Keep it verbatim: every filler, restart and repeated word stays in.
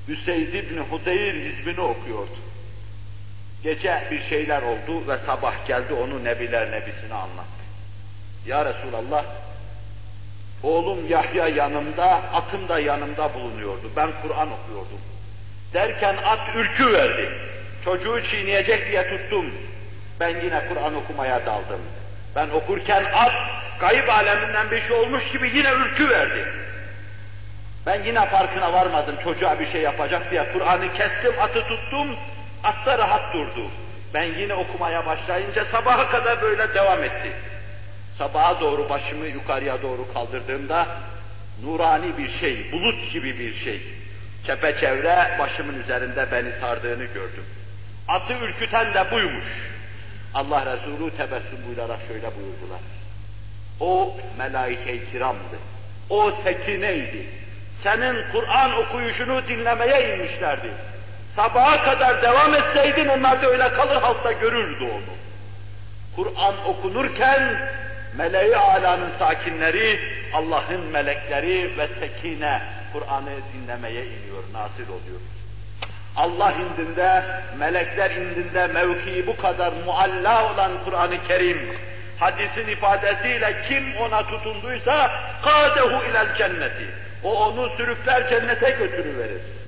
Üseyd İbni Hudeyr hizbini okuyordu. Gece bir şeyler oldu ve sabah geldi onu Nebiler Nebisi'ne anlattı. Ya Resulallah, oğlum Yahya yanımda, atım da yanımda bulunuyordu. Ben Kur'an okuyordum. Derken at ürküverdi. Çocuğu çiğneyecek diye tuttum. Ben yine Kur'an okumaya daldım. Ben okurken at, gayb aleminden bir şey olmuş gibi yine ürküverdi. Ben yine farkına varmadım çocuğa bir şey yapacak diye Kur'an'ı kestim, atı tuttum, at da rahat durdu. Ben yine okumaya başlayınca sabaha kadar böyle devam etti. Sabaha doğru başımı yukarıya doğru kaldırdığımda nurani bir şey, bulut gibi bir şey, çepeçevre başımın üzerinde beni sardığını gördüm. Atı ürküten de buymuş. Allah Resulü tebessüm buyurarak şöyle buyurdular. O melaike-i kiramdı. O sekineydi. Senin Kur'an okuyuşunu dinlemeye inmişlerdi. Sabaha kadar devam etseydin onlar da öyle kalır halkta görürdü onu. Kur'an okunurken meleği alanın sakinleri, Allah'ın melekleri ve sekine Kur'an'ı dinlemeye iniyor, nazil oluyor. Allah indinde, melekler indinde mevkii bu kadar mualla olan Kur'an-ı Kerim, hadisin ifadesiyle kim ona tutunduysa kâdehu ilel cenneti, o onu sürükler cennete götürüverir.